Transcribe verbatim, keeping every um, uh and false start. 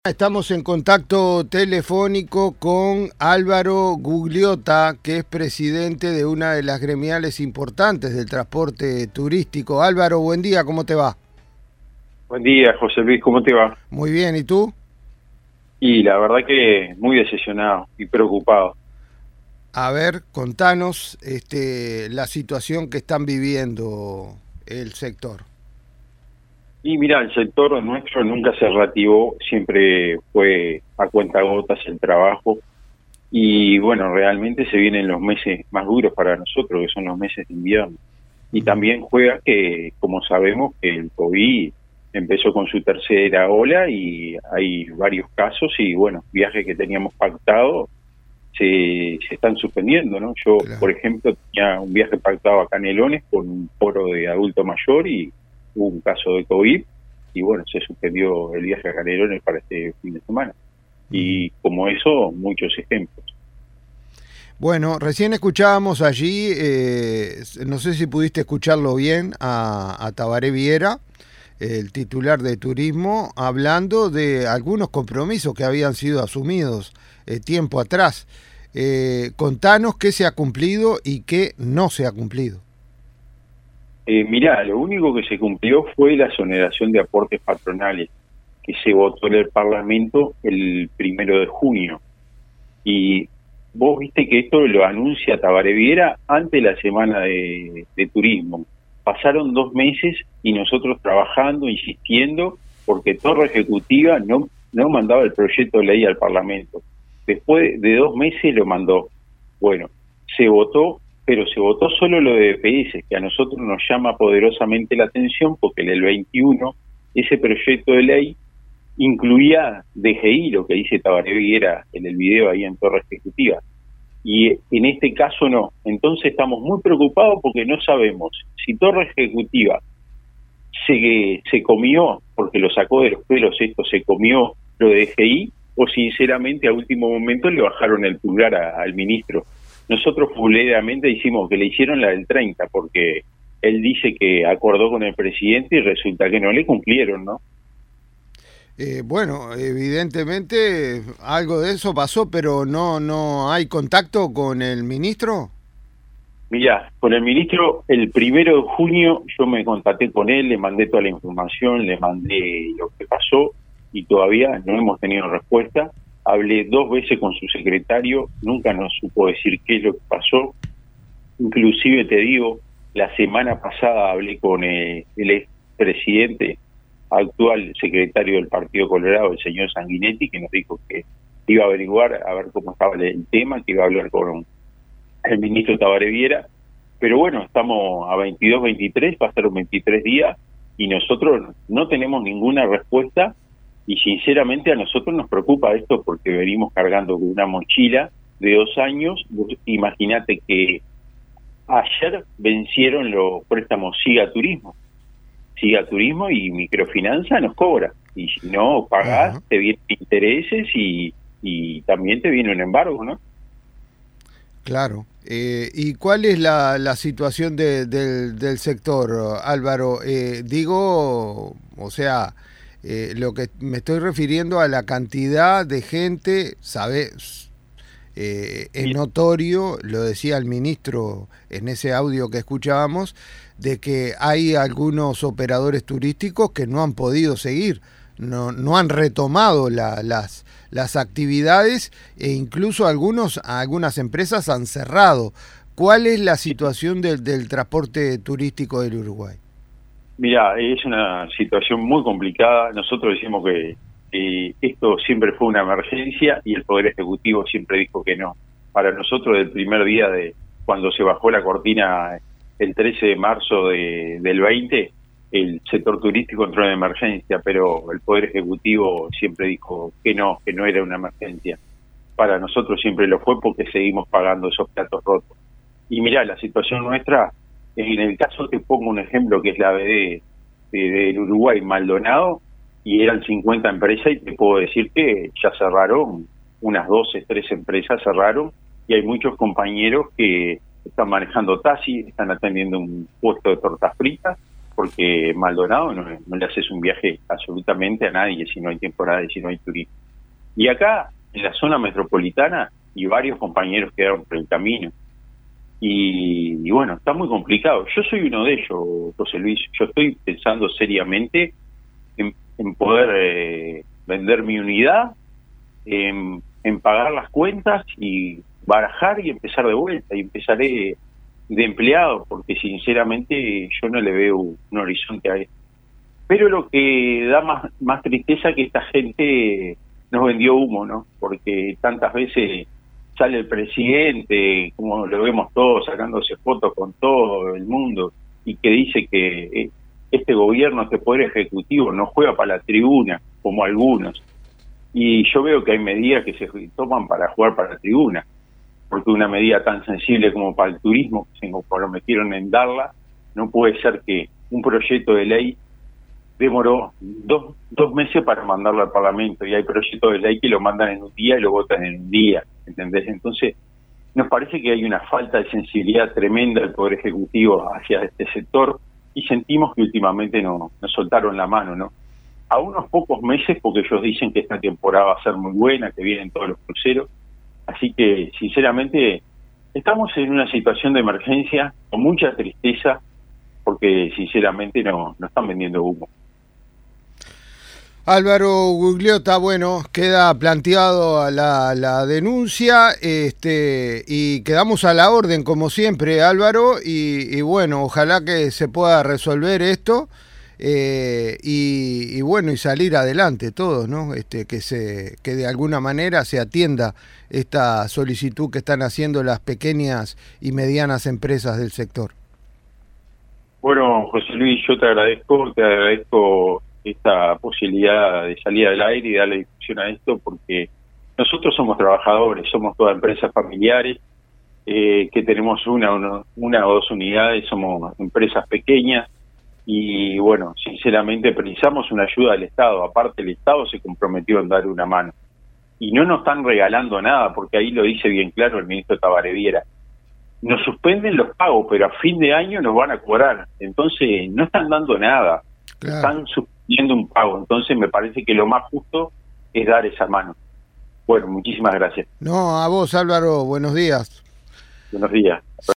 Estamos en contacto telefónico con Álvaro Gugliotta, que es presidente de una de las gremiales importantes del transporte turístico. Álvaro, buen día, ¿cómo te va? Buen día, José Luis, ¿cómo te va? Muy bien, ¿y tú? Y la verdad que muy decepcionado y preocupado. A ver, contanos este, la situación que están viviendo el sector. Y mira, el sector nuestro nunca se reactivó, siempre fue a cuentagotas el trabajo. Y bueno, realmente se vienen los meses más duros para nosotros, que son los meses de invierno. Y también juega que, como sabemos, que el COVID empezó con su tercera ola y hay varios casos y bueno, viajes que teníamos pactados se, se están suspendiendo, ¿no? Yo, Claro. por ejemplo, tenía un viaje pactado a Canelones con un foro de adulto mayor y hubo un caso de COVID y bueno, se suspendió el viaje a Canelones para este fin de semana. Y como eso, muchos ejemplos. Bueno, recién escuchábamos allí, eh, no sé si pudiste escucharlo bien, a, a Tabaré Viera, el titular de turismo, hablando de algunos compromisos que habían sido asumidos eh, tiempo atrás. Eh, contanos qué se ha cumplido y qué no se ha cumplido. Eh, mirá, lo único que se cumplió fue la exoneración de aportes patronales, que se votó en el Parlamento el primero de junio. Y vos viste que esto lo anuncia Tabaré Viera antes de la semana de, de turismo. Pasaron dos meses y nosotros trabajando, insistiendo, porque Torre Ejecutiva no, no mandaba el proyecto de ley al Parlamento. Después de dos meses lo mandó. Bueno, se votó, pero se votó solo lo de D P S, que a nosotros nos llama poderosamente la atención, porque en el veintiuno ese proyecto de ley incluía D G I, lo que dice Tabaré Viera en el video ahí en Torre Ejecutiva. Y en este caso no. Entonces estamos muy preocupados porque no sabemos si Torre Ejecutiva se, se comió, porque lo sacó de los pelos esto, se comió lo de D G I, o sinceramente a último momento le bajaron el pulgar a, al ministro. Nosotros fuleramente hicimos que le hicieron la del treinta, porque él dice que acordó con el presidente y resulta que no le cumplieron, ¿no? Eh, bueno, evidentemente algo de eso pasó, pero no, no hay contacto con el ministro. Mirá, con el ministro el primero de junio yo me contacté con él, le mandé toda la información, le mandé lo que pasó y todavía no hemos tenido respuesta. Hablé dos veces con su secretario, nunca nos supo decir qué es lo que pasó. Inclusive te digo, la semana pasada hablé con eh, el expresidente, actual secretario del Partido Colorado, el señor Sanguinetti, que nos dijo que iba a averiguar a ver cómo estaba el tema, que iba a hablar con el ministro Tabaré Viera. Pero bueno, estamos a veintidós, veintitrés, pasaron veintitrés días y nosotros no tenemos ninguna respuesta y sinceramente a nosotros nos preocupa esto porque venimos cargando con una mochila de dos años. Imagínate que ayer vencieron los préstamos Siga Turismo. Siga Turismo y Microfinanza nos cobra. Y si no pagás, uh-huh. te vienen intereses y, y también te viene un embargo, ¿no? Claro. Eh, ¿Y cuál es la, la situación de, de, del sector, Álvaro? Eh, digo, o sea, eh, lo que me estoy refiriendo a la cantidad de gente, ¿sabes? Eh, es notorio, lo decía el ministro en ese audio que escuchábamos, de que hay algunos operadores turísticos que no han podido seguir, no, no han retomado la, las, las actividades e incluso algunos, algunas empresas han cerrado. ¿Cuál es la situación del, del transporte turístico del Uruguay? Mira, es una situación muy complicada. Nosotros decimos que eh, esto siempre fue una emergencia y el Poder Ejecutivo siempre dijo que no. Para nosotros, el primer día de cuando se bajó la cortina el trece de marzo de, del veinte, el sector turístico entró en emergencia, pero el Poder Ejecutivo siempre dijo que no, que no era una emergencia. Para nosotros siempre lo fue porque seguimos pagando esos platos rotos. Y mirá, la situación nuestra, en el caso te pongo un ejemplo que es la B D de, del Uruguay, Maldonado, y eran cincuenta empresas y te puedo decir que ya cerraron, unas doce, trece empresas cerraron y hay muchos compañeros que están manejando taxi, están atendiendo un puesto de tortas fritas, porque Maldonado no, no le haces un viaje absolutamente a nadie si no hay temporada y si no hay turismo. Y acá, en la zona metropolitana, y varios compañeros quedaron por el camino. Y, y bueno, está muy complicado. Yo soy uno de ellos, José Luis. Yo estoy pensando seriamente en, en poder eh, vender mi unidad, en, en pagar las cuentas y barajar y empezar de vuelta. Y empezaré de empleado, porque sinceramente yo no le veo un horizonte a esto. Pero lo que da más, más tristeza que esta gente nos vendió humo, ¿no? Porque tantas veces sale el presidente, como lo vemos todos, sacándose fotos con todo el mundo, y que dice que este gobierno, este poder ejecutivo, no juega para la tribuna, como algunos. Y yo veo que hay medidas que se toman para jugar para la tribuna, porque una medida tan sensible como para el turismo, que se comprometieron en darla, no puede ser que un proyecto de ley demoró dos, dos meses para mandarlo al Parlamento, y hay proyectos de ley que lo mandan en un día y lo votan en un día, ¿entendés? Entonces, nos parece que hay una falta de sensibilidad tremenda del Poder Ejecutivo hacia este sector, y sentimos que últimamente no, nos soltaron la mano, ¿no? A unos pocos meses, porque ellos dicen que esta temporada va a ser muy buena, que vienen todos los cruceros, así que, sinceramente, estamos en una situación de emergencia con mucha tristeza, porque, sinceramente, no, no están vendiendo humo. Álvaro Gugliota, bueno, queda planteado la, la denuncia, este, y quedamos a la orden como siempre, Álvaro, y, y bueno, ojalá que se pueda resolver esto, eh, y, y bueno, y salir adelante todos, ¿no? Este, que se, que de alguna manera se atienda esta solicitud que están haciendo las pequeñas y medianas empresas del sector. Bueno, José Luis, yo te agradezco, te agradezco esta posibilidad de salir al aire y darle difusión a esto, porque nosotros somos trabajadores, somos todas empresas familiares, eh, que tenemos una, una, una o dos unidades, somos empresas pequeñas, y bueno, sinceramente precisamos una ayuda del Estado. Aparte, el Estado se comprometió en dar una mano, y no nos están regalando nada, porque ahí lo dice bien claro el ministro Tabaré Viera. Nos suspenden los pagos, pero a fin de año nos van a cobrar, entonces no están dando nada. Claro. Están suspendiendo un pago, entonces me parece que lo más justo es dar esa mano. Bueno, muchísimas gracias. No, a vos, Álvaro, buenos días. Buenos días.